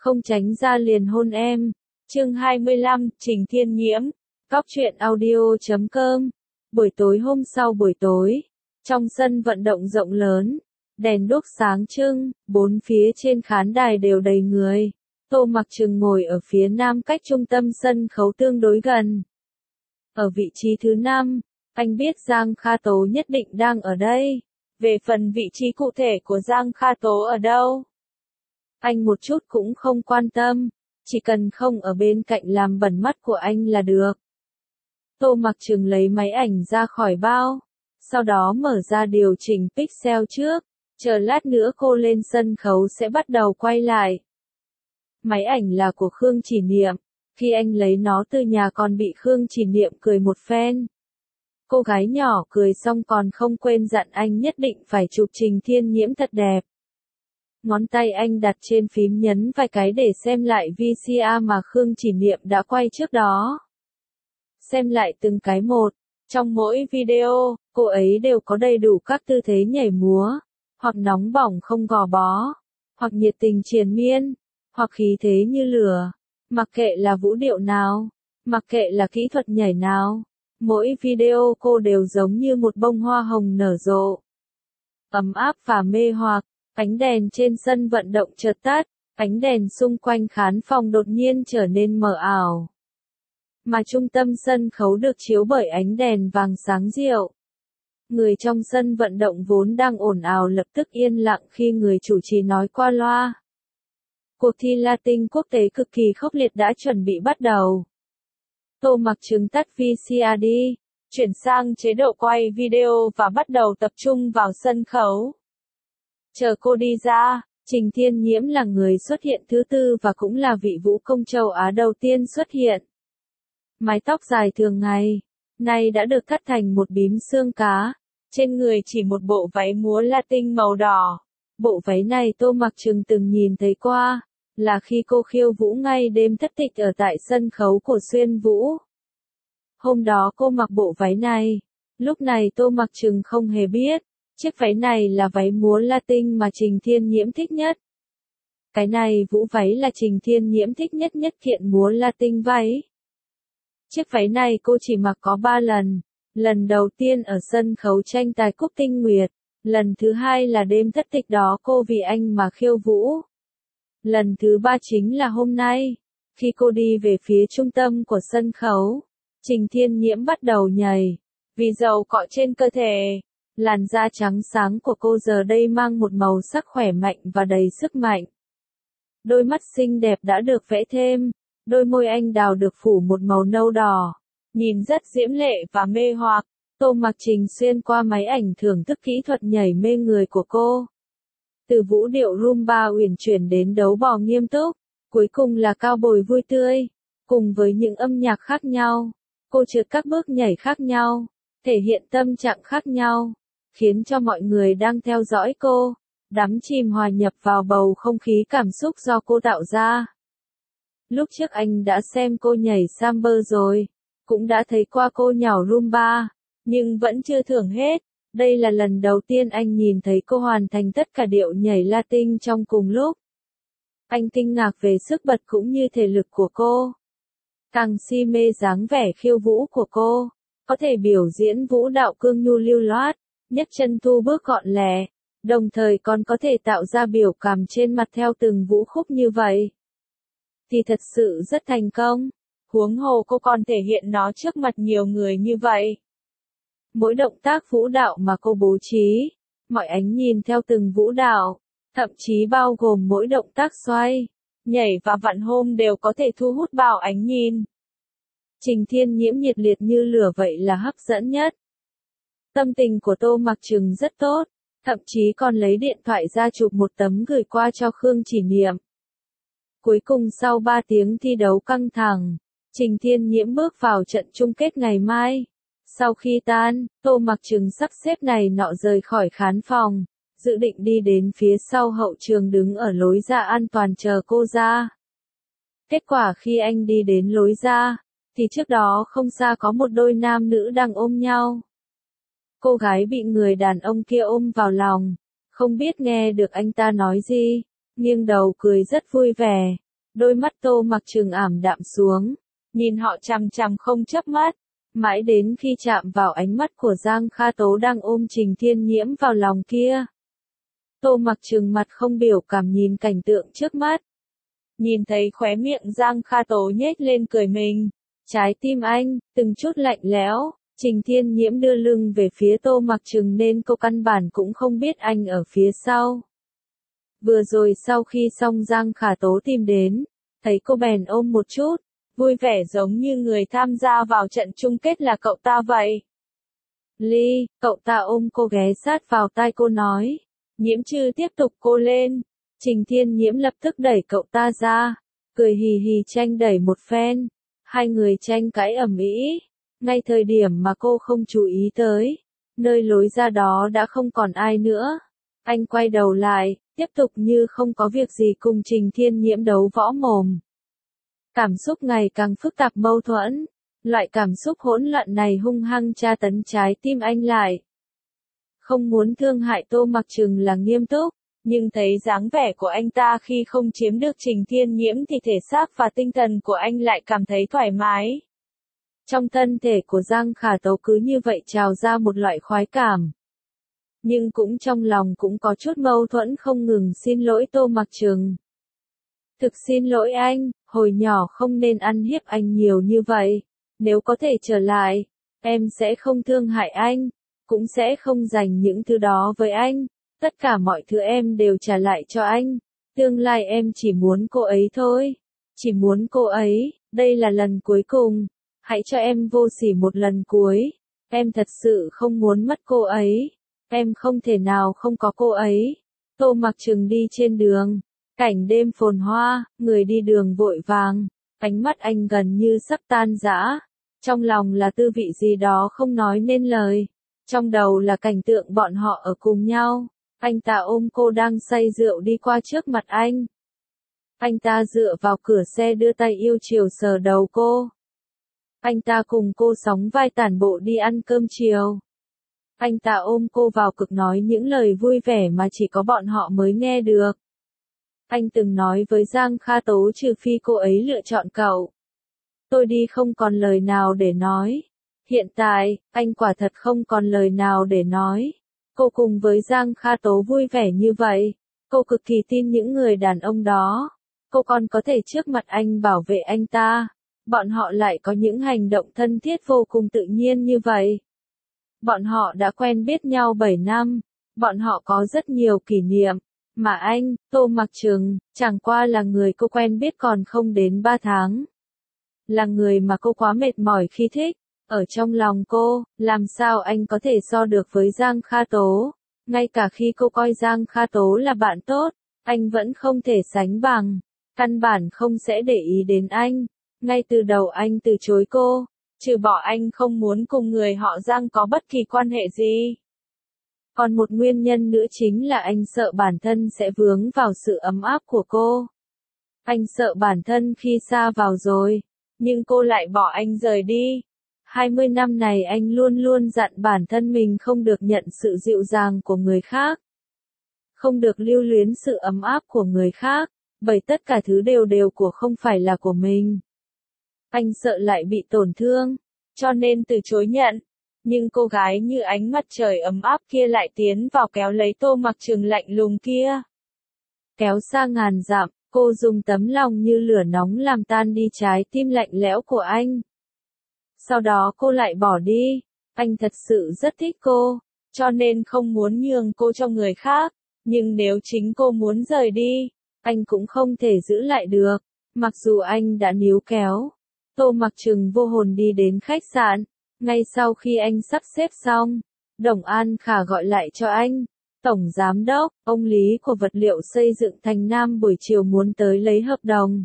không tránh ra liền hôn em. Chương 25, Trình Thiên Nhiễm. Góc truyện audio.com. Buổi tối hôm sau buổi tối, trong sân vận động rộng lớn, đèn đuốc sáng trưng, bốn phía trên khán đài đều đầy người. Tô Mặc Trừng ngồi ở phía nam cách trung tâm sân khấu tương đối gần. Ở vị trí thứ 5, anh biết Giang Kha Tố nhất định đang ở đây. Về phần vị trí cụ thể của Giang Kha Tố ở đâu, anh một chút cũng không quan tâm, chỉ cần không ở bên cạnh làm bẩn mắt của anh là được. Tô Mặc Trừng lấy máy ảnh ra khỏi bao, sau đó mở ra điều chỉnh pixel trước, chờ lát nữa cô lên sân khấu sẽ bắt đầu quay lại. Máy ảnh là của Khương Chỉ Niệm, khi anh lấy nó từ nhà còn bị Khương Chỉ Niệm cười một phen. Cô gái nhỏ cười xong còn không quên dặn anh nhất định phải chụp Trình Thiên Nhiễm thật đẹp. Ngón tay anh đặt trên phím nhấn vài cái để xem lại VCR mà Khương Chỉ Niệm đã quay trước đó. Xem lại từng cái một, trong mỗi video, cô ấy đều có đầy đủ các tư thế nhảy múa, hoặc nóng bỏng không gò bó, hoặc nhiệt tình triền miên, hoặc khí thế như lửa. Mặc kệ là vũ điệu nào, mặc kệ là kỹ thuật nhảy nào, mỗi video cô đều giống như một bông hoa hồng nở rộ. Ấm áp và mê hoặc, ánh đèn trên sân vận động chợt tắt, ánh đèn xung quanh khán phòng đột nhiên trở nên mờ ảo. Mà trung tâm sân khấu được chiếu bởi ánh đèn vàng sáng dịu. Người trong sân vận động vốn đang ồn ào lập tức yên lặng khi người chủ trì nói qua loa. Cuộc thi Latin quốc tế cực kỳ khốc liệt đã chuẩn bị bắt đầu. Tô Mặc Trừng tắt VCR đi, chuyển sang chế độ quay video và bắt đầu tập trung vào sân khấu. Chờ cô đi ra, Trình Thiên Nhiễm là người xuất hiện thứ 4 và cũng là vị vũ công châu Á đầu tiên xuất hiện. Mái tóc dài thường ngày, nay đã được cắt thành một bím xương cá, trên người chỉ một bộ váy múa Latin màu đỏ. Bộ váy này Tô Mặc Trừng từng nhìn thấy qua, là khi cô khiêu vũ ngay đêm thất tịch ở tại sân khấu của Xuyên Vũ. Hôm đó cô mặc bộ váy này, lúc này Tô Mặc Trừng không hề biết, chiếc váy này là váy múa Latin mà Trình Thiên Nhiễm thích nhất. Cái này vũ váy là Trình Thiên Nhiễm thích nhất kiện múa Latin váy. Chiếc váy này cô chỉ mặc có 3 lần, lần đầu tiên ở sân khấu tranh tài Cúc Tinh Nguyệt, lần thứ 2 là đêm thất tịch đó cô vì anh mà khiêu vũ. Lần thứ 3 chính là hôm nay, khi cô đi về phía trung tâm của sân khấu, Trình Thiên Nhiễm bắt đầu nhảy, vì dầu cọ trên cơ thể, làn da trắng sáng của cô giờ đây mang một màu sắc khỏe mạnh và đầy sức mạnh. Đôi mắt xinh đẹp đã được vẽ thêm, đôi môi anh đào được phủ một màu nâu đỏ, nhìn rất diễm lệ và mê hoặc. Tô Mặc Trừng xuyên qua máy ảnh thưởng thức kỹ thuật nhảy mê người của cô. Từ vũ điệu Rumba uyển chuyển đến đấu bò nghiêm túc, cuối cùng là cao bồi vui tươi, cùng với những âm nhạc khác nhau, cô trượt các bước nhảy khác nhau, thể hiện tâm trạng khác nhau, khiến cho mọi người đang theo dõi cô, đắm chìm hòa nhập vào bầu không khí cảm xúc do cô tạo ra. Lúc trước anh đã xem cô nhảy samba rồi, cũng đã thấy qua cô nhảy Rumba, nhưng vẫn chưa thưởng hết. Đây là lần đầu tiên anh nhìn thấy cô hoàn thành tất cả điệu nhảy Latin trong cùng lúc. Anh kinh ngạc về sức bật cũng như thể lực của cô. Càng si mê dáng vẻ khiêu vũ của cô, có thể biểu diễn vũ đạo cương nhu lưu loát, nhấc chân thu bước gọn lẹ, đồng thời còn có thể tạo ra biểu cảm trên mặt theo từng vũ khúc như vậy. Thì thật sự rất thành công, huống hồ cô còn thể hiện nó trước mặt nhiều người như vậy. Mỗi động tác vũ đạo mà cô bố trí, mọi ánh nhìn theo từng vũ đạo, thậm chí bao gồm mỗi động tác xoay, nhảy và vặn hôm đều có thể thu hút bao ánh nhìn. Trình Thiên Nhiễm nhiệt liệt như lửa vậy là hấp dẫn nhất. Tâm tình của Tô Mặc Trừng rất tốt, thậm chí còn lấy điện thoại ra chụp một tấm gửi qua cho Khương Chỉ Niệm. Cuối cùng sau 3 tiếng thi đấu căng thẳng, Trình Thiên Nhiễm bước vào trận chung kết ngày mai. Sau khi tan, Tô Mặc Trừng sắp xếp này nọ rời khỏi khán phòng, dự định đi đến phía sau hậu trường đứng ở lối ra an toàn chờ cô ra. Kết quả khi anh đi đến lối ra, thì trước đó không xa có một đôi nam nữ đang ôm nhau. Cô gái bị người đàn ông kia ôm vào lòng, không biết nghe được anh ta nói gì, nghiêng đầu cười rất vui vẻ, Đôi mắt Tô Mặc Trừng ảm đạm xuống, nhìn họ chằm chằm không chớp mắt, mãi đến khi chạm vào ánh mắt của Giang Kha Tố đang ôm Trình Thiên Nhiễm vào lòng kia. Tô Mặc Trừng mặt không biểu cảm nhìn cảnh tượng trước mắt. Nhìn thấy khóe miệng Giang Kha Tố nhếch lên cười mình, trái tim anh, từng chút lạnh lẽo. Trình Thiên Nhiễm đưa lưng về phía Tô Mặc Trừng nên cô căn bản cũng không biết anh ở phía sau. Vừa rồi sau khi xong Giang Khả Tố tìm đến, thấy cô bèn ôm một chút, vui vẻ giống như người tham gia vào trận chung kết là cậu ta vậy. Ly, cậu ta ôm cô ghé sát vào tai cô nói, Nhiễm Trư tiếp tục cô lên. Trình Thiên Nhiễm lập tức đẩy cậu ta ra, cười hì hì tranh đẩy một phen, hai người tranh cãi ầm ĩ. Ngay thời điểm mà cô không chú ý tới, nơi lối ra đó đã không còn ai nữa. Anh quay đầu lại, tiếp tục như không có việc gì cùng Trình Thiên Nhiễm đấu võ mồm. Cảm xúc ngày càng phức tạp mâu thuẫn, loại cảm xúc hỗn loạn này hung hăng tra tấn trái tim anh lại. Không muốn thương hại Tô Mặc Trừng là nghiêm túc, nhưng thấy dáng vẻ của anh ta khi không chiếm được Trình Thiên Nhiễm thì thể xác và tinh thần của anh lại cảm thấy thoải mái. Trong thân thể của Giang Khả Tố cứ như vậy trào ra một loại khoái cảm. Nhưng cũng trong lòng cũng có chút mâu thuẫn không ngừng xin lỗi Tô Mặc Trừng. Thực xin lỗi anh, hồi nhỏ không nên ăn hiếp anh nhiều như vậy. Nếu có thể trở lại, em sẽ không thương hại anh, cũng sẽ không dành những thứ đó với anh. Tất cả mọi thứ em đều trả lại cho anh. Tương lai em chỉ muốn cô ấy thôi. Chỉ muốn cô ấy, đây là lần cuối cùng. Hãy cho em vô sỉ một lần cuối. Em thật sự không muốn mất cô ấy. Em không thể nào không có cô ấy. Tô Mặc Trừng đi trên đường. Cảnh đêm phồn hoa, người đi đường vội vàng. Ánh mắt anh gần như sắp tan rã. Trong lòng là tư vị gì đó không nói nên lời. Trong đầu là cảnh tượng bọn họ ở cùng nhau. Anh ta ôm cô đang say rượu đi qua trước mặt anh. Anh ta dựa vào cửa xe đưa tay yêu chiều sờ đầu cô. Anh ta cùng cô sóng vai tản bộ đi ăn cơm chiều. Anh ta ôm cô vào cực nói những lời vui vẻ mà chỉ có bọn họ mới nghe được. Anh từng nói với Giang Kha Tố trừ phi cô ấy lựa chọn cậu. Tôi đi không còn lời nào để nói. Hiện tại, anh quả thật không còn lời nào để nói. Cô cùng với Giang Kha Tố vui vẻ như vậy. Cô cực kỳ tin những người đàn ông đó. Cô còn có thể trước mặt anh bảo vệ anh ta. Bọn họ lại có những hành động thân thiết vô cùng tự nhiên như vậy. Bọn họ đã quen biết nhau 7 năm. Bọn họ có rất nhiều kỷ niệm. Mà anh, Tô Mặc Trừng, chẳng qua là người cô quen biết còn không đến 3 tháng. Là người mà cô quá mệt mỏi khi thích. Ở trong lòng cô, làm sao anh có thể so được với Giang Kha Tố? Ngay cả khi cô coi Giang Kha Tố là bạn tốt, anh vẫn không thể sánh bằng. Căn bản không sẽ để ý đến anh. Ngay từ đầu anh từ chối cô. Trừ bỏ anh không muốn cùng người họ Giang có bất kỳ quan hệ gì. Còn một nguyên nhân nữa chính là anh sợ bản thân sẽ vướng vào sự ấm áp của cô. Anh sợ bản thân khi xa vào rồi, nhưng cô lại bỏ anh rời đi. 20 năm này anh luôn luôn dặn bản thân mình không được nhận sự dịu dàng của người khác. Không được lưu luyến sự ấm áp của người khác, bởi tất cả thứ đều của không phải là của mình. Anh sợ lại bị tổn thương, cho nên từ chối nhận. Nhưng cô gái như ánh mặt trời ấm áp kia lại tiến vào kéo lấy Tô Mặc Trừng lạnh lùng kia. Kéo xa ngàn dặm, cô dùng tấm lòng như lửa nóng làm tan đi trái tim lạnh lẽo của anh. Sau đó cô lại bỏ đi. Anh thật sự rất thích cô, cho nên không muốn nhường cô cho người khác. Nhưng nếu chính cô muốn rời đi, anh cũng không thể giữ lại được. Mặc dù anh đã níu kéo. Tô Mặc Trừng vô hồn đi đến khách sạn. Ngay sau khi anh sắp xếp xong, Đồng An Khả gọi lại cho anh. Tổng Giám đốc, ông Lý của vật liệu xây dựng Thành Nam buổi chiều muốn tới lấy hợp đồng.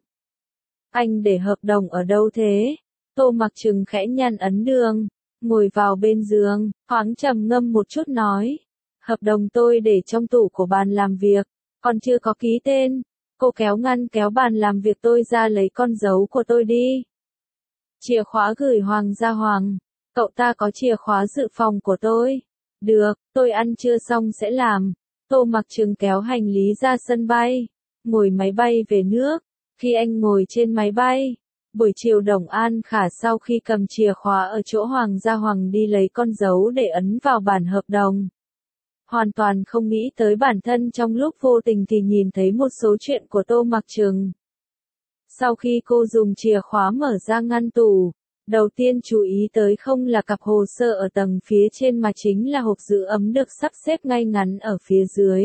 Anh để hợp đồng ở đâu thế? Tô Mặc Trừng khẽ nhăn ấn đường, ngồi vào bên giường, thoáng trầm ngâm một chút nói. Hợp đồng tôi để trong tủ của bàn làm việc, còn chưa có ký tên. Cô kéo ngăn kéo bàn làm việc tôi ra lấy con dấu của tôi đi. Chìa khóa gửi Hoàng gia Hoàng. Cậu ta có chìa khóa dự phòng của tôi. Được, tôi ăn trưa xong sẽ làm. Tô Mặc Trừng kéo hành lý ra sân bay, ngồi máy bay về nước. Khi anh ngồi trên máy bay, buổi chiều Đồng An Khả sau khi cầm chìa khóa ở chỗ Hoàng gia Hoàng đi lấy con dấu để ấn vào bản hợp đồng. Hoàn toàn không nghĩ tới bản thân trong lúc vô tình thì nhìn thấy một số chuyện của Tô Mặc Trừng. Sau khi cô dùng chìa khóa mở ra ngăn tủ, đầu tiên chú ý tới không là cặp hồ sơ ở tầng phía trên mà chính là hộp giữ ấm được sắp xếp ngay ngắn ở phía dưới.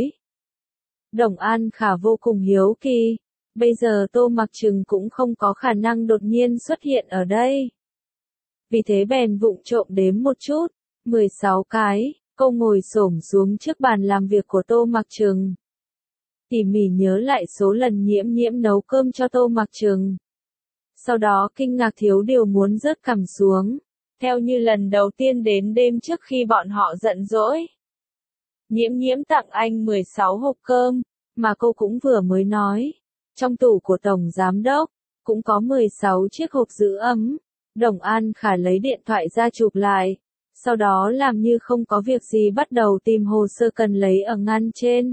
Đồng An Khả vô cùng hiếu kỳ, bây giờ Tô Mặc Trừng cũng không có khả năng đột nhiên xuất hiện ở đây. Vì thế bèn vụng trộm đếm một chút, 16 cái, cô ngồi xổm xuống trước bàn làm việc của Tô Mặc Trừng. Tỉ mỉ nhớ lại số lần Nhiễm Nhiễm nấu cơm cho Tô Mặc Trừng. Sau đó kinh ngạc thiếu điều muốn rớt cằm xuống, theo như lần đầu tiên đến đêm trước khi bọn họ giận dỗi. Nhiễm Nhiễm tặng anh 16 hộp cơm, mà cô cũng vừa mới nói. Trong tủ của Tổng Giám Đốc, cũng có 16 chiếc hộp giữ ấm. Đồng An Khả lấy điện thoại ra chụp lại, sau đó làm như không có việc gì bắt đầu tìm hồ sơ cần lấy ở ngăn trên.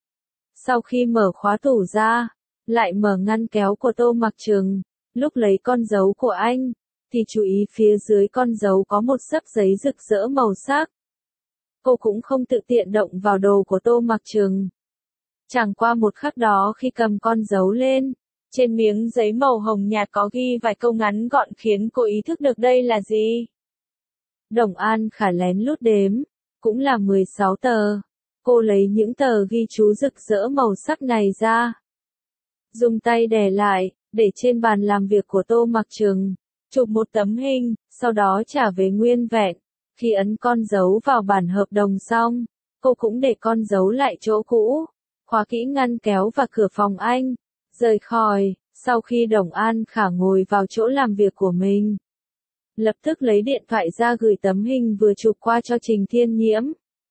Sau khi mở khóa tủ ra, lại mở ngăn kéo của Tô Mặc Trừng, lúc lấy con dấu của anh, thì chú ý phía dưới con dấu có một xấp giấy rực rỡ màu sắc. Cô cũng không tự tiện động vào đồ của Tô Mặc Trừng. Chẳng qua một khắc đó khi cầm con dấu lên, trên miếng giấy màu hồng nhạt có ghi vài câu ngắn gọn khiến cô ý thức được đây là gì. Đồng An Khả lén lút đếm, cũng là 16 tờ. Cô lấy những tờ ghi chú rực rỡ màu sắc này ra, dùng tay đè lại, để trên bàn làm việc của Tô Mặc Trừng, chụp một tấm hình, sau đó trả về nguyên vẹn. Khi ấn con dấu vào bản hợp đồng xong, cô cũng để con dấu lại chỗ cũ, khóa kỹ ngăn kéo và cửa phòng anh, rời khỏi. Sau khi Đồng An Khả ngồi vào chỗ làm việc của mình, lập tức lấy điện thoại ra gửi tấm hình vừa chụp qua cho Trình Thiên Nhiễm.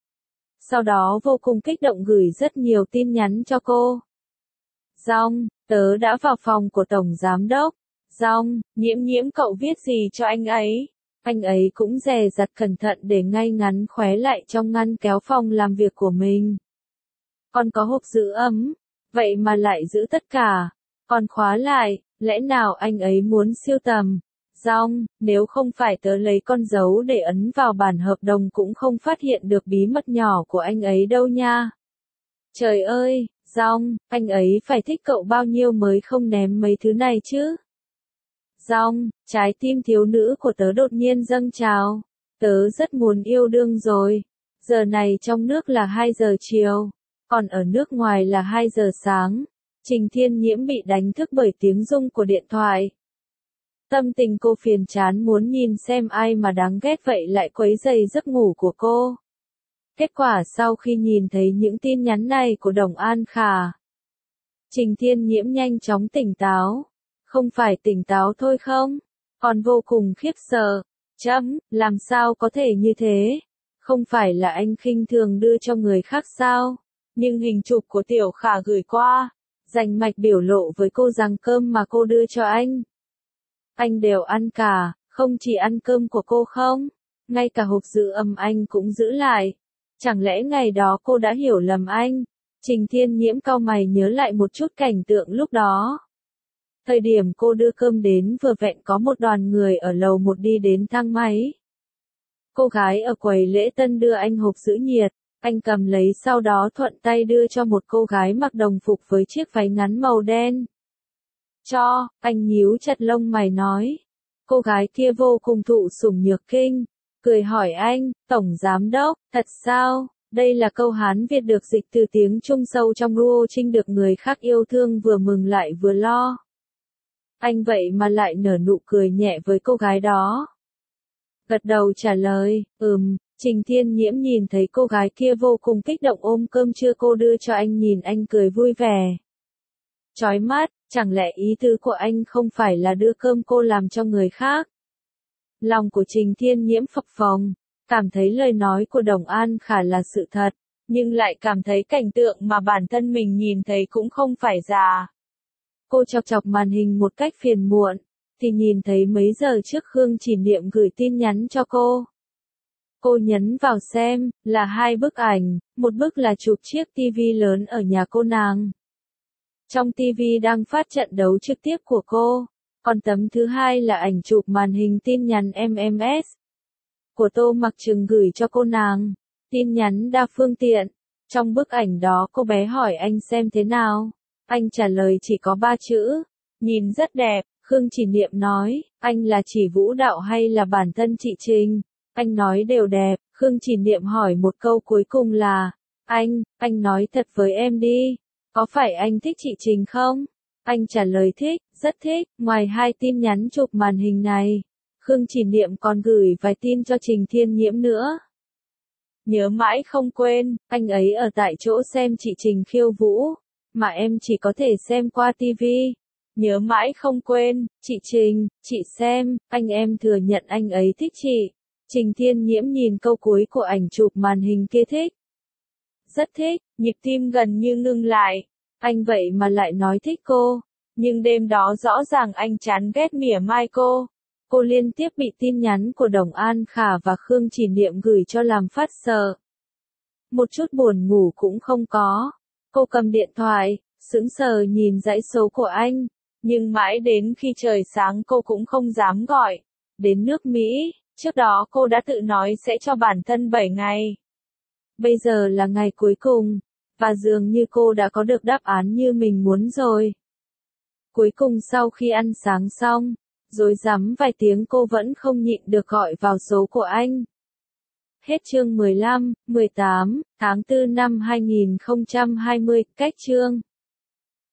Sau đó vô cùng kích động gửi rất nhiều tin nhắn cho cô. Rong, tớ đã vào phòng của Tổng Giám Đốc. Rong, Nhiễm Nhiễm cậu viết gì cho anh ấy? Anh ấy cũng dè dặt cẩn thận để ngay ngắn khóe lại trong ngăn kéo phòng làm việc của mình. Còn có hộp giữ ấm, vậy mà lại giữ tất cả, còn khóa lại, lẽ nào anh ấy muốn siêu tầm? Rong, nếu không phải tớ lấy con dấu để ấn vào bản hợp đồng cũng không phát hiện được bí mật nhỏ của anh ấy đâu nha. Trời ơi, Rong, anh ấy phải thích cậu bao nhiêu mới không ném mấy thứ này chứ? Rong, trái tim thiếu nữ của tớ đột nhiên dâng trào. Tớ rất muốn yêu đương rồi. Giờ này trong nước là 2 giờ chiều, còn ở nước ngoài là 2 giờ sáng. Trình Thiên Nhiễm bị đánh thức bởi tiếng rung của điện thoại. Tâm tình cô phiền chán muốn nhìn xem ai mà đáng ghét vậy lại quấy rầy giấc ngủ của cô. Kết quả sau khi nhìn thấy những tin nhắn này của Đồng An Khả, Trình Thiên Nhiễm nhanh chóng tỉnh táo. Không phải tỉnh táo thôi không, còn vô cùng khiếp sợ. Làm sao có thể như thế? Không phải là anh khinh thường đưa cho người khác sao? Nhưng hình chụp của Tiểu Khả gửi qua, rành mạch biểu lộ với cô rằng cơm mà cô đưa cho anh đều ăn cả, không chỉ ăn cơm của cô không, ngay cả hộp giữ ấm anh cũng giữ lại. Chẳng lẽ ngày đó cô đã hiểu lầm anh? Trình Thiên Nhiễm cau mày nhớ lại một chút cảnh tượng lúc đó. Thời điểm cô đưa cơm đến vừa vẹn có một đoàn người ở lầu 1 đi đến thang máy. Cô gái ở quầy lễ tân đưa anh hộp giữ nhiệt, anh cầm lấy sau đó thuận tay đưa cho một cô gái mặc đồng phục với chiếc váy ngắn màu đen. Cho, anh nhíu chặt lông mày nói. Cô gái kia vô cùng thụ sủng nhược kinh, cười hỏi anh, Tổng Giám Đốc, thật sao? Đây là câu Hán Việt được dịch từ tiếng Trung sâu trong Luo Trinh được người khác yêu thương vừa mừng lại vừa lo. Anh vậy mà lại nở nụ cười nhẹ với cô gái đó. Gật đầu trả lời, Trình Thiên Nhiễm nhìn thấy cô gái kia vô cùng kích động ôm cơm trưa cô đưa cho anh nhìn anh cười vui vẻ. Chói mắt, chẳng lẽ ý tứ của anh không phải là đưa cơm cô làm cho người khác? Lòng của Trình Thiên Nhiễm phập phồng, cảm thấy lời nói của Đồng An Khả là sự thật, nhưng lại cảm thấy cảnh tượng mà bản thân mình nhìn thấy cũng không phải giả. Cô chọc chọc màn hình một cách phiền muộn, thì nhìn thấy mấy giờ trước Khương Chỉ Niệm gửi tin nhắn cho cô. Cô nhấn vào xem, là 2 bức ảnh, một bức là chụp chiếc tivi lớn ở nhà cô nàng. Trong TV đang phát trận đấu trực tiếp của cô. Còn tấm thứ hai là ảnh chụp màn hình tin nhắn MMS của Tô Mặc Trừng gửi cho cô nàng. Tin nhắn đa phương tiện. Trong bức ảnh đó cô bé hỏi anh xem thế nào. Anh trả lời chỉ có 3 chữ. Nhìn rất đẹp. Khương Chỉ Niệm nói, anh là chỉ vũ đạo hay là bản thân chị Trình? Anh nói đều đẹp. Khương Chỉ Niệm hỏi một câu cuối cùng là, anh nói thật với em đi. Có phải anh thích chị Trình không? Anh trả lời thích, rất thích. Ngoài 2 tin nhắn chụp màn hình này, Khương Chỉ Niệm còn gửi vài tin cho Trình Thiên Nhiễm nữa. Nhớ mãi không quên, anh ấy ở tại chỗ xem chị Trình khiêu vũ, mà em chỉ có thể xem qua TV. Nhớ mãi không quên, chị Trình, chị xem, anh em thừa nhận anh ấy thích chị. Trình Thiên Nhiễm nhìn câu cuối của ảnh chụp màn hình kia thích. Rất thích, nhịp tim gần như ngưng lại. Anh vậy mà lại nói thích cô. Nhưng đêm đó rõ ràng anh chán ghét mỉa mai cô. Cô liên tiếp bị tin nhắn của Đồng An Khả và Khương Chỉ Niệm gửi cho làm phát sợ. Một chút buồn ngủ cũng không có. Cô cầm điện thoại, sững sờ nhìn dãy số của anh. Nhưng mãi đến khi trời sáng cô cũng không dám gọi. Đến nước Mỹ, trước đó cô đã tự nói sẽ cho bản thân 7 ngày. Bây giờ là ngày cuối cùng, và dường như cô đã có được đáp án như mình muốn rồi. Cuối cùng sau khi ăn sáng xong, rối rắm vài tiếng cô vẫn không nhịn được gọi vào số của anh. Hết chương 15, 18, tháng 4 năm 2020, cách chương.